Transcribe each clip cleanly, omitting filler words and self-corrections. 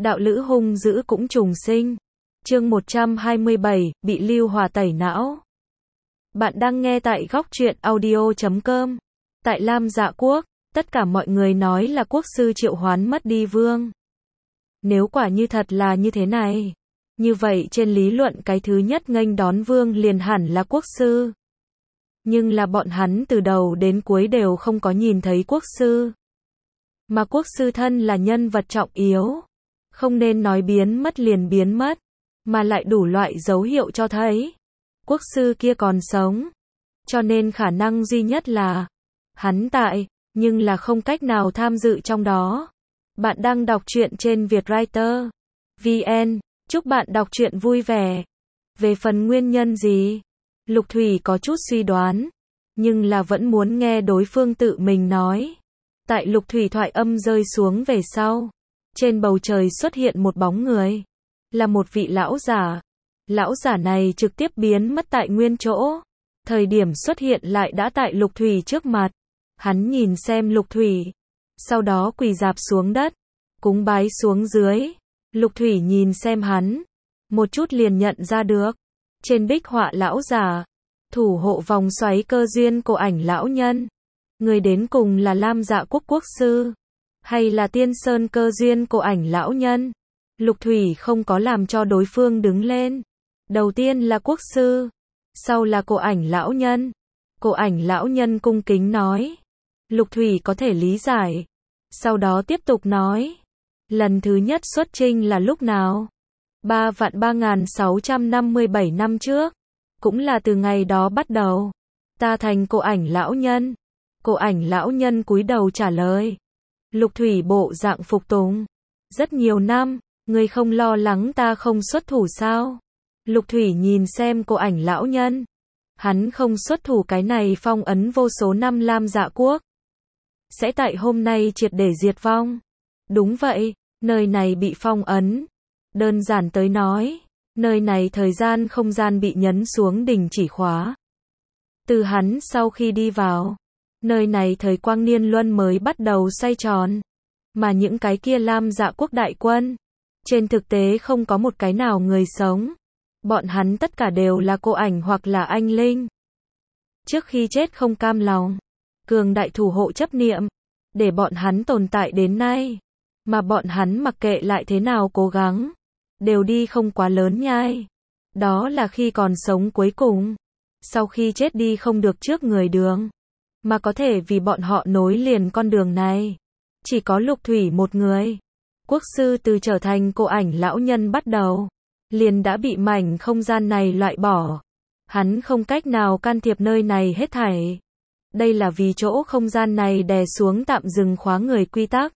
đạo lữ hung dữ cũng trùng sinh. Chương 127, bị lưu hỏa tẩy não. Bạn đang nghe tại góc truyện audio.com. Tại Lam Dạ Quốc, tất cả mọi người nói là quốc sư triệu hoán mất đi vương. Nếu quả như thật là như thế này, như vậy trên lý luận cái thứ nhất nghênh đón vương liền hẳn là quốc sư. Nhưng là bọn hắn từ đầu đến cuối đều không có nhìn thấy quốc sư. Mà quốc sư thân là nhân vật trọng yếu. Không nên nói biến mất liền biến mất, mà lại đủ loại dấu hiệu cho thấy quốc sư kia còn sống. Cho nên khả năng duy nhất là hắn tại, nhưng là không cách nào tham dự trong đó. Bạn đang đọc truyện trên Vietwriter VN, chúc bạn đọc truyện vui vẻ. Về phần nguyên nhân gì, Lục Thủy có chút suy đoán, nhưng là vẫn muốn nghe đối phương tự mình nói. Tại Lục Thủy thoại âm rơi xuống về sau, trên bầu trời xuất hiện một bóng người, là một vị lão giả. Lão giả này trực tiếp biến mất tại nguyên chỗ, thời điểm xuất hiện lại đã tại Lục Thủy trước mặt. Hắn nhìn xem Lục Thủy, sau đó quỳ rạp xuống đất, cúng bái xuống dưới. Lục Thủy nhìn xem hắn, một chút liền nhận ra được, trên bích họa lão giả, thủ hộ vòng xoáy cơ duyên cổ ảnh lão nhân. Người đến cùng là Lam Dạ Quốc quốc sư, hay là Tiên Sơn cơ duyên cổ ảnh lão nhân? Lục Thủy không có làm cho đối phương đứng lên. Đầu tiên là quốc sư, sau là cổ ảnh lão nhân. Cổ ảnh lão nhân cung kính nói. Lục Thủy có thể lý giải. Sau đó tiếp tục nói. Lần thứ nhất xuất chinh là lúc nào? 3.3657 năm trước. Cũng là từ ngày đó bắt đầu. Ta thành cổ ảnh lão nhân. Cổ ảnh lão nhân cúi đầu trả lời. Lục Thủy bộ dạng phục tùng. Rất nhiều năm, ngươi không lo lắng ta không xuất thủ sao? Lục Thủy nhìn xem cổ ảnh lão nhân. Hắn không xuất thủ cái này phong ấn vô số năm Lam Dạ Quốc. Sẽ tại hôm nay triệt để diệt vong. Đúng vậy, nơi này bị phong ấn. Đơn giản tới nói, nơi này thời gian không gian bị nhấn xuống đình chỉ khóa. Từ hắn sau khi đi vào, nơi này thời quang niên luân mới bắt đầu xoay tròn. Mà những cái kia Lam Dạ Quốc đại quân, trên thực tế không có một cái nào người sống. Bọn hắn tất cả đều là cô ảnh hoặc là anh linh. Trước khi chết không cam lòng, cường đại thủ hộ chấp niệm, để bọn hắn tồn tại đến nay. Mà bọn hắn mặc kệ lại thế nào cố gắng, đều đi không quá lớn nhai. Đó là khi còn sống cuối cùng. Sau khi chết đi không được trước người đường, mà có thể vì bọn họ nối liền con đường này. Chỉ có Lục Thủy một người. Quốc sư từ trở thành cô ảnh lão nhân bắt đầu, liền đã bị mảnh không gian này loại bỏ. Hắn không cách nào can thiệp nơi này hết thảy. Đây là vì chỗ không gian này đè xuống tạm dừng khóa người quy tắc.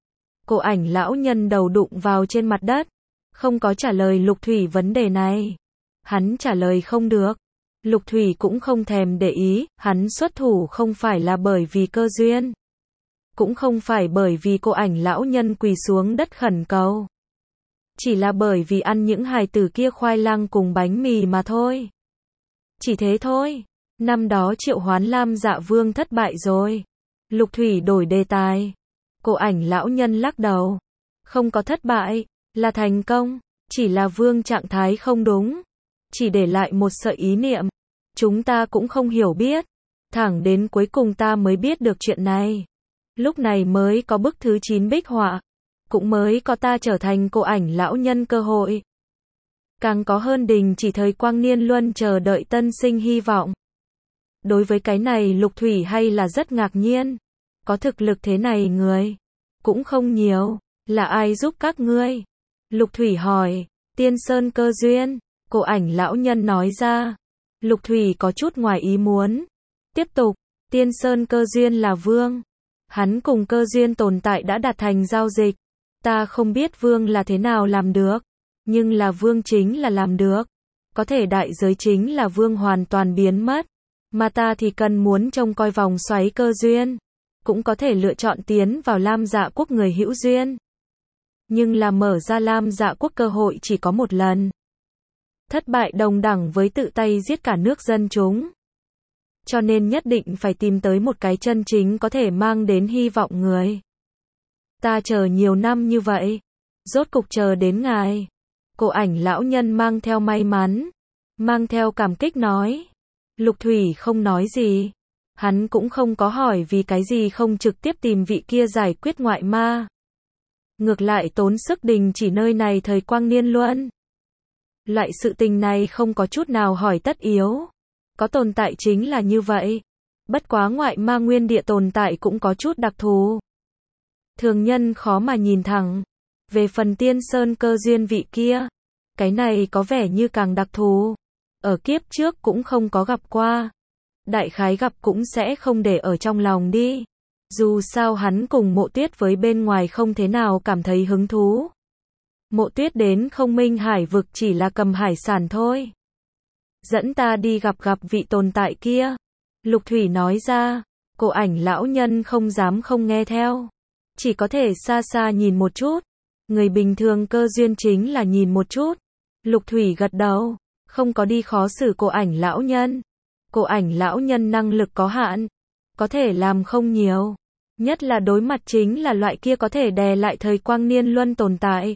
Cô ảnh lão nhân đầu đụng vào trên mặt đất, không có trả lời Lục Thủy vấn đề này. Hắn trả lời không được. Lục Thủy cũng không thèm để ý, hắn xuất thủ không phải là bởi vì cơ duyên. Cũng không phải bởi vì cô ảnh lão nhân quỳ xuống đất khẩn cầu. Chỉ là bởi vì ăn những hài tử kia khoai lang cùng bánh mì mà thôi. Chỉ thế thôi. Năm đó triệu hoán Lam Dạ Vương thất bại rồi. Lục Thủy đổi đề tài. Cô ảnh lão nhân lắc đầu. Không có thất bại, là thành công. Chỉ là vương trạng thái không đúng. Chỉ để lại một sợi ý niệm. Chúng ta cũng không hiểu biết. Thẳng đến cuối cùng ta mới biết được chuyện này. Lúc này mới có bức thứ 9 bích họa. Cũng mới có ta trở thành cô ảnh lão nhân cơ hội. Càng có hơn đình chỉ thời quang niên luân chờ đợi tân sinh hy vọng. Đối với cái này Lục Thủy hay là rất ngạc nhiên. Có thực lực thế này người cũng không nhiều. Là ai giúp các ngươi? Lục Thủy hỏi. Tiên Sơn cơ duyên. Cô ảnh lão nhân nói ra. Lục Thủy có chút ngoài ý muốn. Tiếp tục. Tiên Sơn cơ duyên là vương. Hắn cùng cơ duyên tồn tại đã đạt thành giao dịch. Ta không biết vương là thế nào làm được. Nhưng là vương chính là làm được. Có thể đại giới chính là vương hoàn toàn biến mất. Mà ta thì cần muốn trông coi vòng xoáy cơ duyên. Cũng có thể lựa chọn tiến vào Lam Dạ Quốc người hữu duyên. Nhưng là mở ra Lam Dạ Quốc cơ hội chỉ có một lần. Thất bại đồng đẳng với tự tay giết cả nước dân chúng. Cho nên nhất định phải tìm tới một cái chân chính có thể mang đến hy vọng người. Ta chờ nhiều năm như vậy. Rốt cục chờ đến ngài. Cô ảnh lão nhân mang theo may mắn, mang theo cảm kích nói. Lục Thủy không nói gì. Hắn cũng không có hỏi vì cái gì không trực tiếp tìm vị kia giải quyết ngoại ma. Ngược lại tốn sức đình chỉ nơi này thời quang niên luân. Loại sự tình này không có chút nào hỏi tất yếu. Có tồn tại chính là như vậy. Bất quá ngoại ma nguyên địa tồn tại cũng có chút đặc thù. Thường nhân khó mà nhìn thẳng. Về phần tiên sơn cơ duyên vị kia, cái này có vẻ như càng đặc thù. Ở kiếp trước cũng không có gặp qua. Đại khái gặp cũng sẽ không để ở trong lòng đi. Dù sao hắn cùng Mộ Tuyết với bên ngoài không thế nào cảm thấy hứng thú. Mộ Tuyết đến Không Minh Hải vực chỉ là cầm hải sản thôi. Dẫn ta đi gặp vị tồn tại kia. Lục Thủy nói ra. Cô ảnh lão nhân không dám không nghe theo. Chỉ có thể xa xa nhìn một chút. Người bình thường cơ duyên chính là nhìn một chút. Lục Thủy gật đầu. Không có đi khó xử cô ảnh lão nhân. Cô ảnh lão nhân năng lực có hạn. Có thể làm không nhiều. Nhất là đối mặt chính là loại kia có thể đè lại thời quang niên luân tồn tại.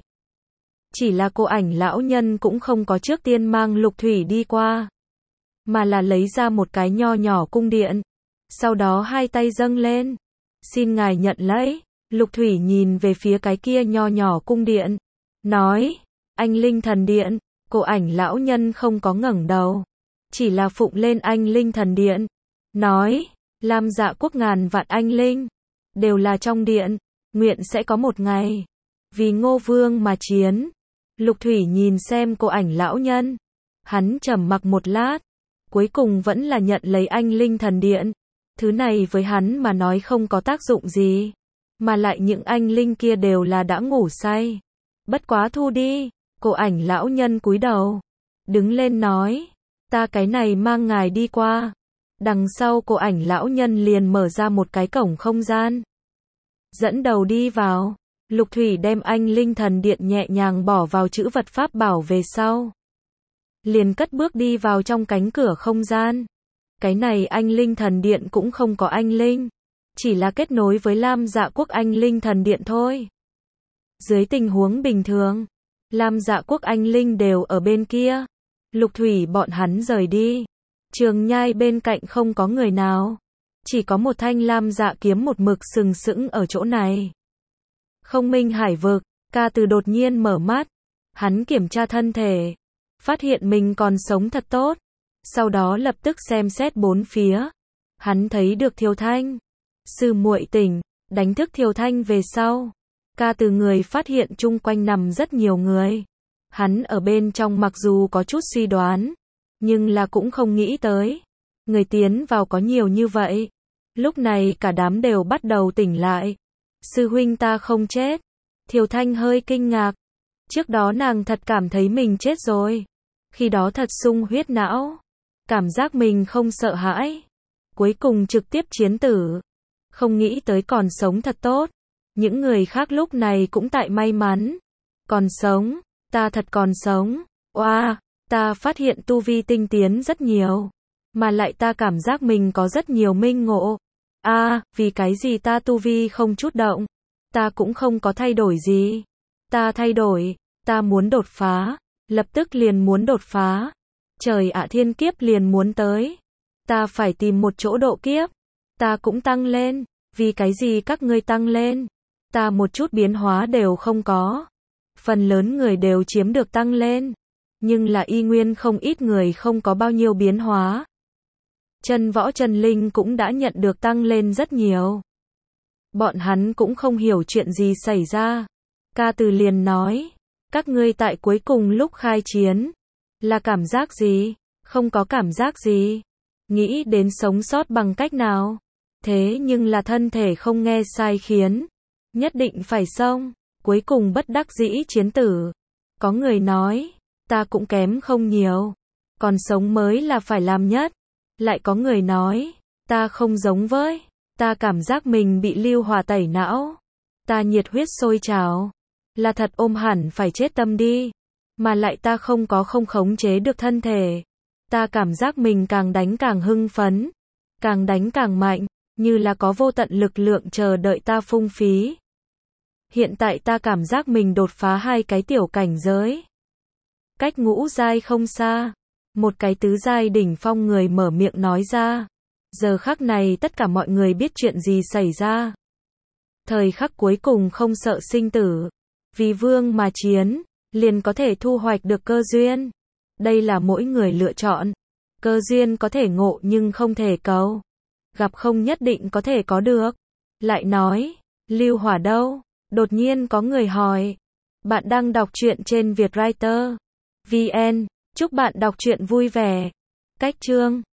Chỉ là cô ảnh lão nhân cũng không có trước tiên mang Lục Thủy đi qua. Mà là lấy ra một cái nho nhỏ cung điện. Sau đó hai tay dâng lên. Xin ngài nhận lấy. Lục Thủy nhìn về phía cái kia nho nhỏ cung điện. Nói. Anh Linh Thần Điện. Cô ảnh lão nhân không có ngẩng đầu. Chỉ là phụng lên anh Linh Thần Điện. Nói. Lam Dạ quốc ngàn vạn anh Linh. Đều là trong điện. Nguyện sẽ có một ngày. Vì Ngô Vương mà chiến. Lục Thủy nhìn xem cô ảnh lão nhân. Hắn trầm mặc một lát. Cuối cùng vẫn là nhận lấy anh Linh Thần Điện. Thứ này với hắn mà nói không có tác dụng gì. Mà lại những anh Linh kia đều là đã ngủ say. Bất quá thu đi. Cô ảnh lão nhân cúi đầu. Đứng lên nói. Ta cái này mang ngài đi qua. Đằng sau cô ảnh lão nhân liền mở ra một cái cổng không gian. Dẫn đầu đi vào. Lục Thủy đem anh Linh Thần Điện nhẹ nhàng bỏ vào chữ vật pháp bảo về sau. Liền cất bước đi vào trong cánh cửa không gian. Cái này anh Linh Thần Điện cũng không có anh Linh. Chỉ là kết nối với Lam Dạ quốc anh Linh Thần Điện thôi. Dưới tình huống bình thường, Lam Dạ quốc anh Linh đều ở bên kia. Lục Thủy bọn hắn rời đi. Trường nhai bên cạnh không có người nào. Chỉ có một thanh lam dạ kiếm một mực sừng sững ở chỗ này. Không Minh Hải vực, Ca Từ đột nhiên mở mắt. Hắn kiểm tra thân thể. Phát hiện mình còn sống thật tốt. Sau đó lập tức xem xét bốn phía. Hắn thấy được Thiều Thanh. Sư muội tỉnh, đánh thức Thiều Thanh về sau. Ca Từ người phát hiện chung quanh nằm rất nhiều người. Hắn ở bên trong mặc dù có chút suy đoán. Nhưng là cũng không nghĩ tới. Người tiến vào có nhiều như vậy. Lúc này cả đám đều bắt đầu tỉnh lại. Sư huynh ta không chết. Thiều Thanh hơi kinh ngạc. Trước đó nàng thật cảm thấy mình chết rồi. Khi đó thật sung huyết não. Cảm giác mình không sợ hãi. Cuối cùng trực tiếp chiến tử. Không nghĩ tới còn sống thật tốt. Những người khác lúc này cũng tại may mắn. Còn sống. Ta thật còn sống. Oa, ta phát hiện tu vi tinh tiến rất nhiều. Mà lại ta cảm giác mình có rất nhiều minh ngộ. Vì cái gì ta tu vi không chút động? Ta cũng không có thay đổi gì. Ta thay đổi, ta muốn đột phá. Lập tức liền muốn đột phá. Trời ạ, thiên kiếp liền muốn tới. Ta phải tìm một chỗ độ kiếp. Ta cũng tăng lên. Vì cái gì các ngươi tăng lên? Ta một chút biến hóa đều không có. Phần lớn người đều chiếm được tăng lên. Nhưng là y nguyên không ít người không có bao nhiêu biến hóa. Chân võ chân linh cũng đã nhận được tăng lên rất nhiều. Bọn hắn cũng không hiểu chuyện gì xảy ra. Ca Từ liền nói. Các ngươi tại cuối cùng lúc khai chiến. Là cảm giác gì? Không có cảm giác gì. Nghĩ đến sống sót bằng cách nào? Thế nhưng là thân thể không nghe sai khiến. Nhất định phải xông. Cuối cùng bất đắc dĩ chiến tử. Có người nói. Ta cũng kém không nhiều. Còn sống mới là phải làm nhất. Lại có người nói. Ta không giống với. Ta cảm giác mình bị lưu hỏa tẩy não. Ta nhiệt huyết sôi trào. Là thật ôm hẳn phải chết tâm đi. Mà lại ta không khống chế được thân thể. Ta cảm giác mình càng đánh càng hưng phấn. Càng đánh càng mạnh. Như là có vô tận lực lượng chờ đợi ta phung phí. Hiện tại ta cảm giác mình đột phá 2 cái tiểu cảnh giới. Cách ngũ giai không xa. Một cái tứ giai đỉnh phong người mở miệng nói ra. Giờ khắc này tất cả mọi người biết chuyện gì xảy ra. Thời khắc cuối cùng không sợ sinh tử. Vì vương mà chiến, liền có thể thu hoạch được cơ duyên. Đây là mỗi người lựa chọn. Cơ duyên có thể ngộ nhưng không thể cầu. Gặp không nhất định có thể có được. Lại nói, Lưu Hỏa đâu? Đột nhiên có người hỏi. Bạn đang đọc truyện trên Vietwriter VN. Chúc bạn đọc truyện vui vẻ. Cách chương